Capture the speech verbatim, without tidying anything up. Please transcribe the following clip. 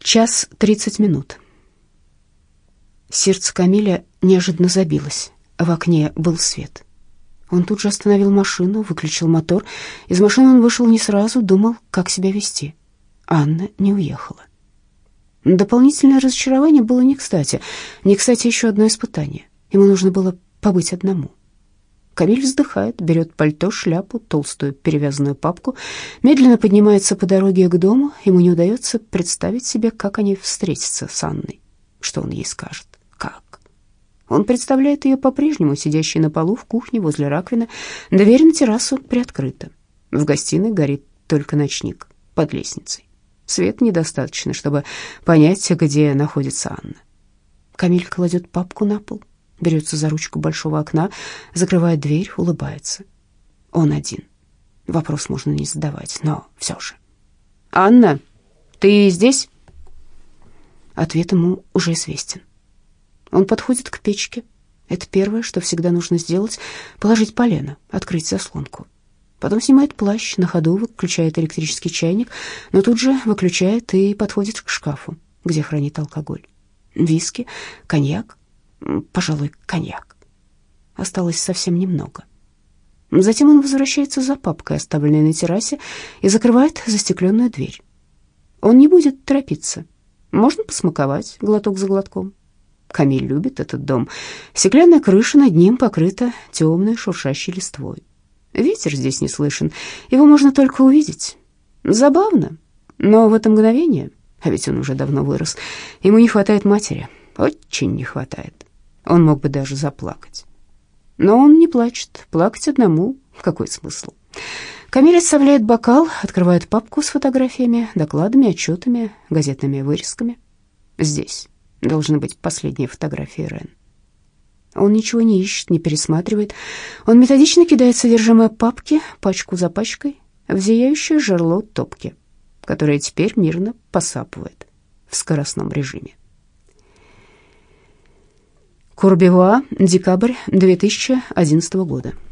Час тридцать минут. Сердце Камиля неожиданно забилось. В окне был свет. Он тут же остановил машину, выключил мотор. Из машины он вышел не сразу, думал, как себя вести. Анна не уехала. Дополнительное разочарование было не кстати. Не кстати еще одно испытание. Ему нужно было побыть одному. Камиль вздыхает, берет пальто, шляпу, толстую перевязанную папку, медленно поднимается по дороге к дому. Ему не удается представить себе, как они встретятся с Анной. Что он ей скажет? Как? Он представляет ее по-прежнему, сидящей на полу в кухне возле раковины. Дверь на террасу приоткрыта. В гостиной горит только ночник под лестницей. Света недостаточно, чтобы понять, где находится Анна. Камиль кладет папку на пол, берется за ручку большого окна, закрывает дверь, улыбается. Он один. Вопрос можно не задавать, но все же. «Анна, ты здесь?» Ответ ему уже известен. Он подходит к печке. Это первое, что всегда нужно сделать — положить полено, открыть заслонку. Потом снимает плащ, на ходу выключает электрический чайник, но тут же выключает и подходит к шкафу, где хранит алкоголь. Виски, коньяк. Пожалуй, коньяк. Осталось совсем немного. Затем он возвращается за папкой, оставленной на террасе, и закрывает застекленную дверь. Он не будет торопиться. Можно посмаковать глоток за глотком. Камиль любит этот дом. Стеклянная крыша над ним покрыта темной шуршащей листвой. Ветер здесь не слышен, его можно только увидеть. Забавно, но в это мгновение, а ведь он уже давно вырос, ему не хватает матери, очень не хватает. Он мог бы даже заплакать. Но он не плачет, плакать одному — какой смысл? Камиль отставляет бокал, открывает папку с фотографиями, докладами, отчетами, газетными вырезками. Здесь должны быть последние фотографии Рен. Он ничего не ищет, не пересматривает. Он методично кидает содержимое папки, пачку за пачкой, в зияющее жерло топки, которое теперь мирно посапывает в скоростном режиме. Курбевуа, декабрь две тысячи одиннадцатого года.